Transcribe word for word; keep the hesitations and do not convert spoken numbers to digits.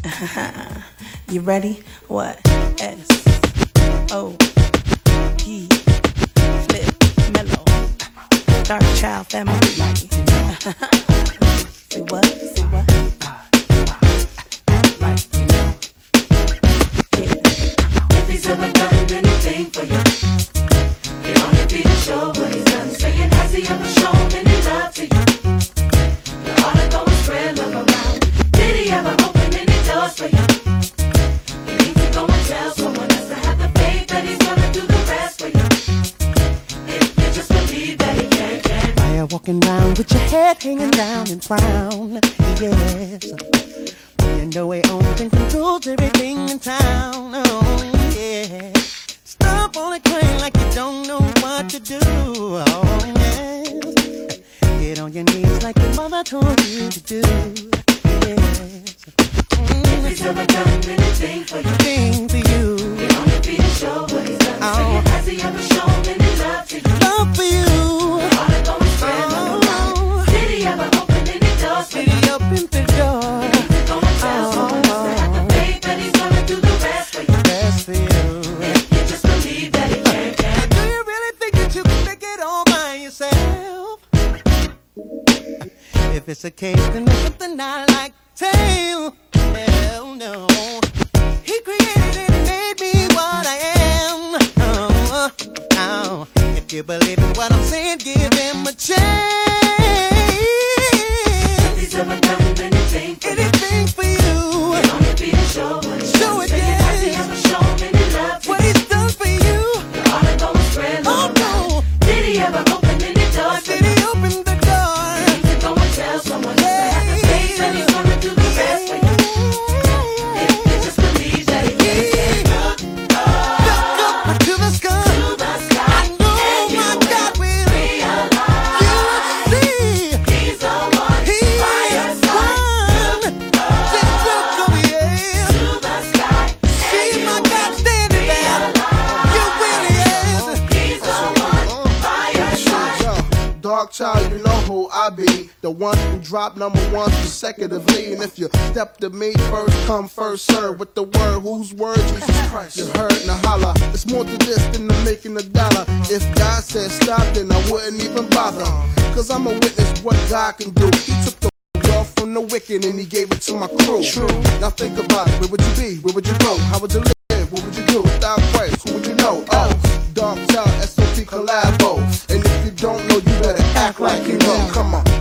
You ready? What? S O P Flip Mellow Dark Child Family. Say what? Say what? If he's ever done anything for you, he only be to show what he's done. Saying, has he ever shown any love to you? You ought to go and spread love around. Did he ever open any doors for you? You need to go and tell someone else to have the faith that he's gonna do the rest for you. If you just believe that he can, can. Why you walking around with your head hanging down and frown? Yes. You know he owns and controls everything in town. Oh, yeah. Stop on the crane like you don't know what to do. Oh, yes. Get on your knees like your mother told you to do. Yes. If he's ever done anything for you, Thing for you. he only be to show what he's done. Oh. Saying, has he ever shown any love to you? Love for you. You ought to go and spread love around. Oh. Did he ever open any doors for Did you? he open the door? Go and tell someone else to have the faith that he's gonna do the rest for you. Best for you. If you just believe that he can, can. Do you really think that you can make it all by yourself? If it's a case, then there's something I like to tell you. Hell no. He created and made me what I am. Oh, oh. If you believe in what I'm saying, give him a chance. He's ever done anything for you. Anything for you. It only be to show what he's Show done. it, Saying, has he yes. ever shown any love to What you? he's done for you. You ought to go and spread love Oh, around. no. Did he ever open any doors for Did you? he open the door? You need to go and tell someone else to have the faith that he's gonna do the rest for you. If you just believe that he can, can. Look up to the sky. To the sky, I know and you my will God will. realize You will see. he's the one He by your is side. one. Just look over here. To the sky, See and my you God will standing there. You really is. he's the one by your side. Yo, Dark Child, you know who I be. The one who dropped number one consecutively. And if you step to me, first come, first serve. With the word, whose word, Jesus Christ. You heard, now holla. It's more to this than the making a dollar. If God said stop, then I wouldn't even bother. Cause I'm a witness what God can do. He took the wealth from the wicked and he gave it to my crew. True. Now think about it. Where would you be? Where would you go? How would you live? What would you do without Christ? Who would you know? Oh, Dark Child, S O P collabo. And if you don't know, you better act like you know. Come on.